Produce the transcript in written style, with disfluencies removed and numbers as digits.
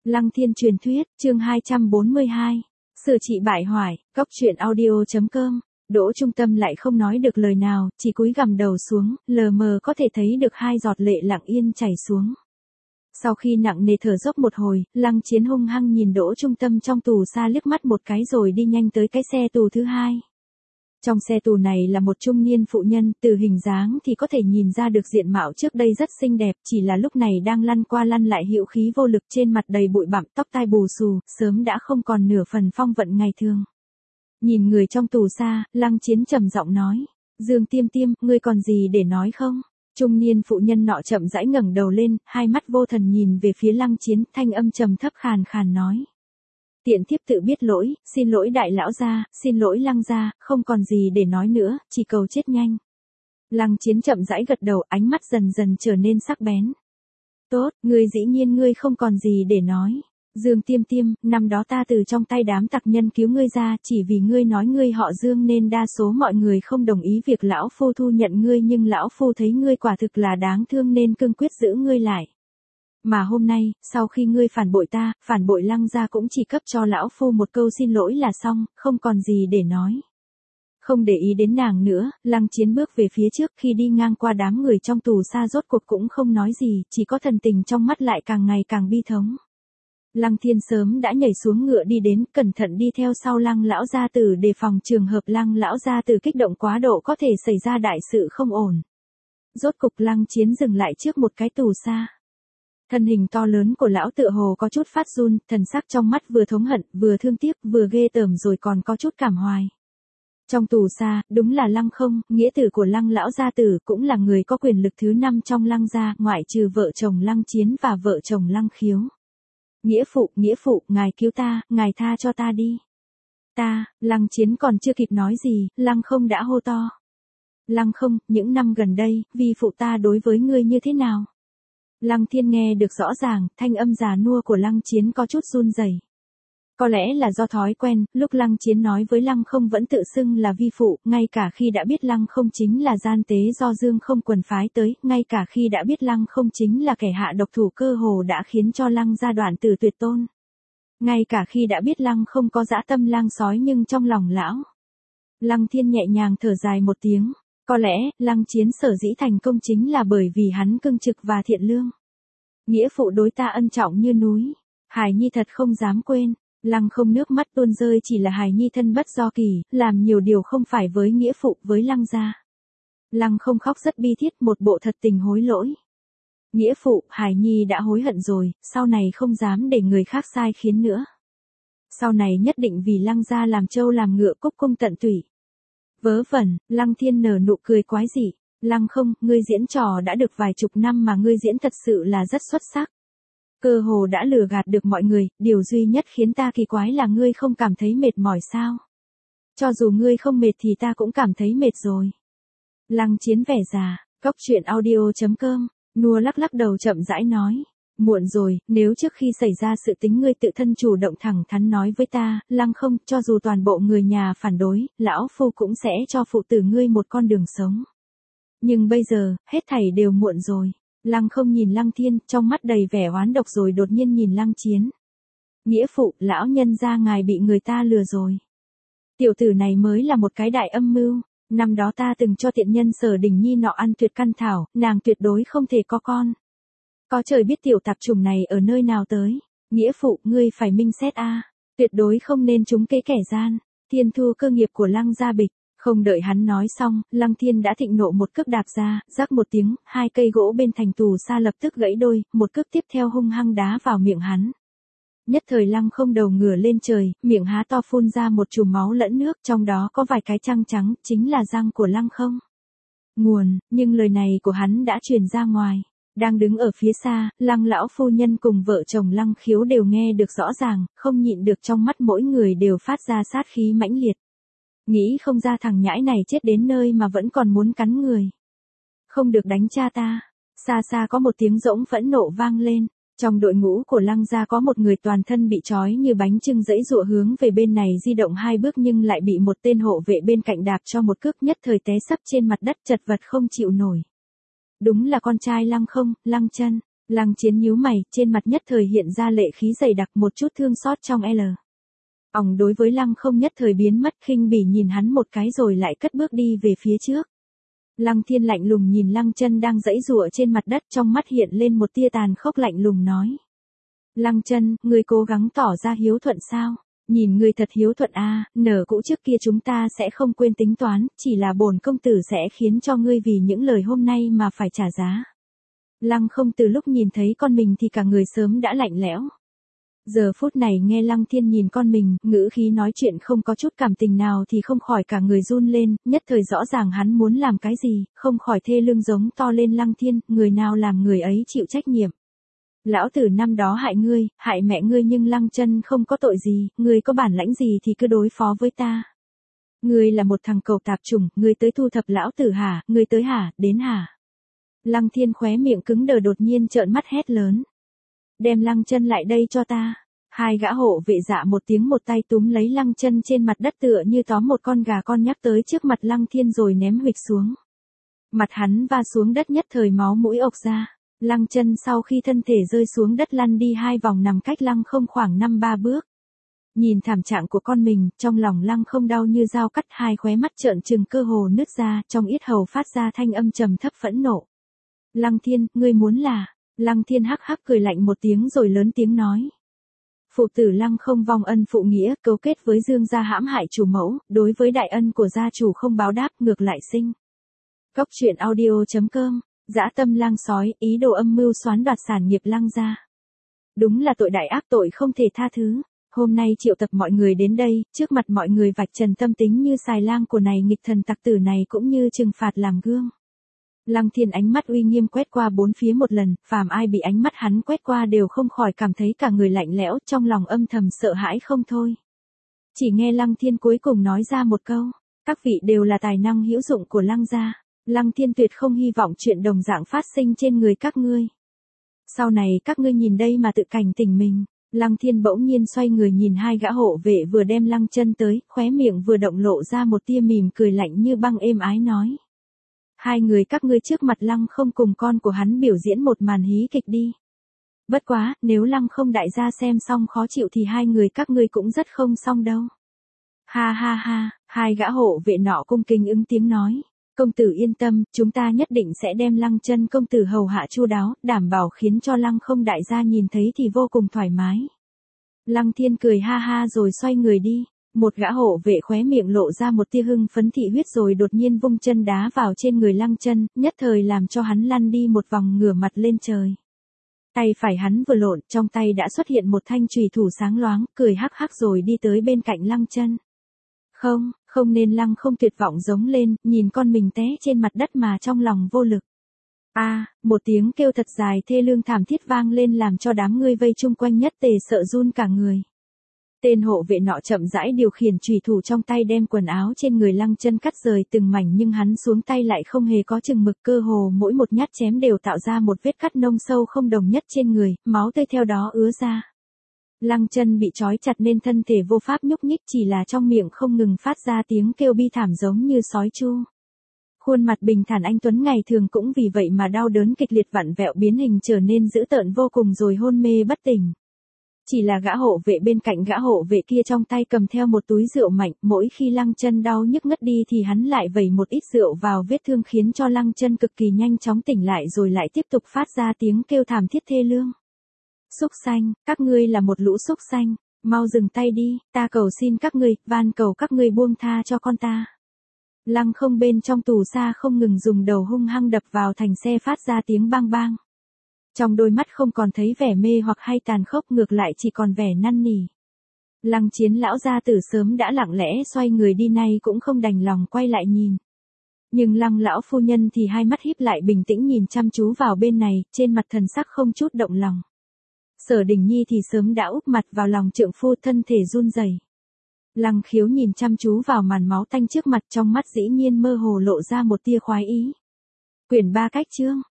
Lăng Thiên truyền thuyết, chương 242. Sửa trị bại hoại, cóc truyện audio.com. Đỗ Trung Tâm lại không nói được lời nào, chỉ cúi gằm đầu xuống, lờ mờ có thể thấy được hai giọt lệ lặng yên chảy xuống. Sau khi nặng nề thở dốc một hồi, Lăng Chiến hung hăng nhìn Đỗ Trung Tâm trong tù xa liếc mắt một cái rồi đi nhanh tới cái xe tù thứ hai. Trong xe tù này là một trung niên phụ nhân, từ hình dáng thì có thể nhìn ra được diện mạo trước đây rất xinh đẹp, chỉ là lúc này đang lăn qua lăn lại hữu khí vô lực, trên mặt đầy bụi bặm, tóc tai bù xù, sớm đã không còn nửa phần phong vận ngày thường. Nhìn người trong tù xa, Lăng Chiến trầm giọng nói, Dương Tiêm Tiêm, ngươi còn gì để nói không? Trung niên phụ nhân nọ chậm rãi ngẩng đầu lên, hai mắt vô thần nhìn về phía Lăng Chiến, thanh âm trầm thấp khàn khàn nói. Tiện thiếp tự biết lỗi, xin lỗi đại lão gia, xin lỗi Lăng gia, không còn gì để nói nữa, chỉ cầu chết nhanh. Lăng Chiến chậm rãi gật đầu, ánh mắt dần dần trở nên sắc bén. Tốt, ngươi dĩ nhiên ngươi không còn gì để nói. Dương Tiêm Tiêm, năm đó ta từ trong tay đám tặc nhân cứu ngươi ra, chỉ vì ngươi nói ngươi họ Dương nên đa số mọi người không đồng ý việc lão phu thu nhận ngươi, nhưng lão phu thấy ngươi quả thực là đáng thương nên cương quyết giữ ngươi lại. Mà hôm nay, sau khi ngươi phản bội ta, phản bội Lăng gia, cũng chỉ cấp cho lão phu một câu xin lỗi là xong, không còn gì để nói. Không để ý đến nàng nữa, Lăng Chiến bước về phía trước, khi đi ngang qua đám người trong tù xa rốt cuộc cũng không nói gì, chỉ có thần tình trong mắt lại càng ngày càng bi thống. Lăng Thiên sớm đã nhảy xuống ngựa đi đến, cẩn thận đi theo sau Lăng lão gia tử đề phòng trường hợp Lăng lão gia tử kích động quá độ có thể xảy ra đại sự không ổn. Rốt cục Lăng Chiến dừng lại trước một cái tù xa. Thân hình to lớn của lão tựa hồ có chút phát run, thần sắc trong mắt vừa thống hận, vừa thương tiếc, vừa ghê tởm rồi còn có chút cảm hoài. Trong tù xa, đúng là Lăng Không, nghĩa tử của Lăng lão gia tử, cũng là người có quyền lực thứ 5 trong Lăng gia, ngoại trừ vợ chồng Lăng Chiến và vợ chồng Lăng Khiếu. Nghĩa phụ, ngài cứu ta, ngài tha cho ta đi. Ta, Lăng Chiến còn chưa kịp nói gì, Lăng Không đã hô to. Lăng Không, những năm gần đây, vi phụ ta đối với ngươi như thế nào? Lăng Thiên nghe được rõ ràng, thanh âm già nua của Lăng Chiến có chút run rẩy. Có lẽ là do thói quen, lúc Lăng Chiến nói với Lăng Không vẫn tự xưng là vi phụ, ngay cả khi đã biết Lăng Không chính là gian tế do Dương Không quần phái tới, ngay cả khi đã biết Lăng Không chính là kẻ hạ độc thủ cơ hồ đã khiến cho Lăng gia đoạn tử tuyệt tôn. Ngay cả khi đã biết Lăng Không có dã tâm lang sói, nhưng trong lòng lão, Lăng Thiên nhẹ nhàng thở dài một tiếng. Có lẽ, Lăng Chiến sở dĩ thành công chính là bởi vì hắn cương trực và thiện lương. Nghĩa phụ đối ta ân trọng như núi. Hài Nhi thật không dám quên. Lăng Không nước mắt tuôn rơi, chỉ là Hài Nhi thân bất do kỳ, làm nhiều điều không phải với nghĩa phụ, với Lăng gia. Lăng Không khóc rất bi thiết, một bộ thật tình hối lỗi. Nghĩa phụ, Hài Nhi đã hối hận rồi, sau này không dám để người khác sai khiến nữa. Sau này nhất định vì Lăng gia làm trâu làm ngựa, cúc cung tận tủy. Vớ vẩn, Lăng Thiên nở nụ cười quái dị. Lăng Không, ngươi diễn trò đã được vài chục năm mà ngươi diễn thật sự là rất xuất sắc. Cơ hồ đã lừa gạt được mọi người, điều duy nhất khiến ta kỳ quái là ngươi không cảm thấy mệt mỏi sao? Cho dù ngươi không mệt thì ta cũng cảm thấy mệt rồi. Lăng Chiến vẻ già, cóc truyện audio.com, nua lắc lắc đầu chậm rãi nói. Muộn rồi, nếu trước khi xảy ra sự tính ngươi tự thân chủ động thẳng thắn nói với ta, Lăng Không, cho dù toàn bộ người nhà phản đối, lão phu cũng sẽ cho phụ tử ngươi một con đường sống. Nhưng bây giờ, hết thảy đều muộn rồi. Lăng Không nhìn Lăng Thiên, trong mắt đầy vẻ oán độc rồi đột nhiên nhìn Lăng Chiến. Nghĩa phụ, lão nhân gia ngài bị người ta lừa rồi. Tiểu tử này mới là một cái đại âm mưu. Năm đó ta từng cho tiện nhân Sở Đình Nhi nọ ăn tuyệt căn thảo, nàng tuyệt đối không thể có con. Có trời biết tiểu tạp chủng này ở nơi nào tới. Nghĩa phụ, ngươi phải minh xét a, tuyệt đối không nên trúng kế kẻ gian. Thiên thu cơ nghiệp của Lăng gia bịch. Không đợi hắn nói xong, Lăng Thiên đã thịnh nộ một cước đạp ra, rắc một tiếng, hai cây gỗ bên thành tù xa lập tức gãy đôi, một cước tiếp theo hung hăng đá vào miệng hắn. Nhất thời Lăng Không đầu ngửa lên trời, miệng há to phun ra một chùm máu lẫn nước, trong đó có vài cái răng trắng, chính là răng của Lăng Không. Nguồn, nhưng lời này của hắn đã truyền ra ngoài. Đang đứng ở phía xa, Lăng lão phu nhân cùng vợ chồng Lăng Khiếu đều nghe được rõ ràng, không nhịn được trong mắt mỗi người đều phát ra sát khí mãnh liệt. Nghĩ không ra thằng nhãi này chết đến nơi mà vẫn còn muốn cắn người. Không được đánh cha ta. Xa xa có một tiếng rỗng phẫn nộ vang lên. Trong đội ngũ của Lăng gia có một người toàn thân bị trói như bánh chưng giãy giụa hướng về bên này di động hai bước, nhưng lại bị một tên hộ vệ bên cạnh đạp cho một cước, nhất thời té sấp trên mặt đất chật vật không chịu nổi. Đúng là con trai Lăng Không, Lăng Chân. Lăng Chiến nhíu mày, trên mặt nhất thời hiện ra lệ khí dày đặc, một chút thương xót trong L. Òng đối với Lăng Không nhất thời biến mất, khinh bỉ nhìn hắn một cái rồi lại cất bước đi về phía trước. Lăng Thiên lạnh lùng nhìn Lăng Chân đang giãy giụa trên mặt đất, trong mắt hiện lên một tia tàn khốc lạnh lùng nói. Lăng Chân, ngươi cố gắng tỏ ra hiếu thuận sao? Nhìn ngươi thật hiếu thuận a, nở cũ trước kia chúng ta sẽ không quên tính toán, chỉ là bổn công tử sẽ khiến cho ngươi vì những lời hôm nay mà phải trả giá. Lăng Không từ lúc nhìn thấy con mình thì cả người sớm đã lạnh lẽo. Giờ phút này nghe Lăng Thiên nhìn con mình, ngữ khí nói chuyện không có chút cảm tình nào thì không khỏi cả người run lên, nhất thời rõ ràng hắn muốn làm cái gì, không khỏi thê lương giống to lên Lăng Thiên, người nào làm người ấy chịu trách nhiệm. Lão tử năm đó hại ngươi, hại mẹ ngươi nhưng Lăng Chân không có tội gì, ngươi có bản lãnh gì thì cứ đối phó với ta. Ngươi là một thằng cẩu tạp chủng, ngươi tới thu thập lão tử hả, ngươi tới hả, đến hả. Lăng Thiên khóe miệng cứng đờ đột nhiên trợn mắt hét lớn. Đem Lăng Chân lại đây cho ta. Hai gã hộ vệ dạ một tiếng một tay túm lấy Lăng Chân trên mặt đất tựa như tóm một con gà con nhắc tới trước mặt Lăng Thiên rồi ném huỵch xuống. Mặt hắn va xuống đất nhất thời máu mũi ộc ra. Lăng Chân sau khi thân thể rơi xuống đất lăn đi 2 vòng nằm cách Lăng Không khoảng 5-3 bước. Nhìn thảm trạng của con mình, trong lòng Lăng Không đau như dao cắt, hai khóe mắt trợn trừng cơ hồ nứt ra, trong yết hầu phát ra thanh âm trầm thấp phẫn nộ. Lăng Thiên, ngươi muốn là... Lăng Thiên hắc hắc cười lạnh một tiếng rồi lớn tiếng nói. Phụ tử Lăng Không vong ân phụ nghĩa, cấu kết với Dương gia hãm hại chủ mẫu, đối với đại ân của gia chủ không báo đáp, ngược lại sinh. Cốc truyện audio.com, dã tâm lang sói, ý đồ âm mưu xoán đoạt sản nghiệp Lăng gia. Đúng là tội đại ác, tội không thể tha thứ. Hôm nay triệu tập mọi người đến đây, trước mặt mọi người vạch trần tâm tính như xài lang của này nghịch thần tặc tử này cũng như trừng phạt làm gương. Lăng Thiên ánh mắt uy nghiêm quét qua bốn phía một lần, phàm ai bị ánh mắt hắn quét qua đều không khỏi cảm thấy cả người lạnh lẽo, trong lòng âm thầm sợ hãi không thôi. Chỉ nghe Lăng Thiên cuối cùng nói ra một câu, các vị đều là tài năng hữu dụng của Lăng gia, Lăng Thiên tuyệt không hy vọng chuyện đồng dạng phát sinh trên người các ngươi. Sau này các ngươi nhìn đây mà tự cảnh tỉnh mình. Lăng Thiên bỗng nhiên xoay người nhìn hai gã hộ vệ vừa đem Lăng Chân tới, khóe miệng vừa động lộ ra một tia mỉm cười lạnh như băng êm ái nói. Hai người các ngươi trước mặt Lăng Không cùng con của hắn biểu diễn một màn hí kịch đi. Bất quá, nếu Lăng Không đại gia xem xong khó chịu thì hai người các ngươi cũng rất không xong đâu. Ha ha ha, hai gã hộ vệ nọ cung kính ứng tiếng nói. Công tử yên tâm, chúng ta nhất định sẽ đem Lăng Chân công tử hầu hạ chu đáo, đảm bảo khiến cho Lăng Không đại gia nhìn thấy thì vô cùng thoải mái. Lăng Thiên cười ha ha rồi xoay người đi. Một gã hộ vệ khóe miệng lộ ra một tia hưng phấn thị huyết rồi đột nhiên vung chân đá vào trên người Lăng Chân, nhất thời làm cho hắn lăn đi một vòng ngửa mặt lên trời. Tay phải hắn vừa lộn, trong tay đã xuất hiện một thanh chùy thủ sáng loáng, cười hắc hắc rồi đi tới bên cạnh Lăng Chân. Không nên Lăng Không tuyệt vọng giống lên, nhìn con mình té trên mặt đất mà trong lòng vô lực. Một tiếng kêu thật dài thê lương thảm thiết vang lên làm cho đám người vây chung quanh nhất tề sợ run cả người. Tên hộ vệ nọ chậm rãi điều khiển chùy thủ trong tay đem quần áo trên người Lăng Chân cắt rời từng mảnh nhưng hắn xuống tay lại không hề có chừng mực, cơ hồ mỗi một nhát chém đều tạo ra một vết cắt nông sâu không đồng nhất trên người, máu tươi theo đó ứa ra. Lăng Chân bị trói chặt nên thân thể vô pháp nhúc nhích, chỉ là trong miệng không ngừng phát ra tiếng kêu bi thảm giống như sói chu. Khuôn mặt bình thản anh tuấn ngày thường cũng vì vậy mà đau đớn kịch liệt vặn vẹo biến hình trở nên dữ tợn vô cùng rồi hôn mê bất tỉnh. Chỉ là gã hộ vệ bên cạnh gã hộ vệ kia trong tay cầm theo một túi rượu mạnh, mỗi khi Lăng Chân đau nhức ngất đi thì hắn lại vẩy một ít rượu vào vết thương khiến cho Lăng Chân cực kỳ nhanh chóng tỉnh lại rồi lại tiếp tục phát ra tiếng kêu thảm thiết thê lương. Súc sanh, các ngươi là một lũ súc sanh, mau dừng tay đi, ta cầu xin các ngươi, van cầu các ngươi buông tha cho con ta. Lăng Không bên trong tù xa không ngừng dùng đầu hung hăng đập vào thành xe phát ra tiếng bang bang. Trong đôi mắt không còn thấy vẻ mê hoặc hay tàn khốc, ngược lại chỉ còn vẻ năn nỉ. Lăng Chiến lão gia tử sớm đã lặng lẽ xoay người đi nay cũng không đành lòng quay lại nhìn. Nhưng Lăng lão phu nhân thì hai mắt híp lại bình tĩnh nhìn chăm chú vào bên này, trên mặt thần sắc không chút động lòng. Sở Đình Nhi thì sớm đã úp mặt vào lòng trượng phu, thân thể run rẩy. Lăng Khiếu nhìn chăm chú vào màn máu tanh trước mặt, trong mắt dĩ nhiên mơ hồ lộ ra một tia khoái ý. Quyển 3 cách chương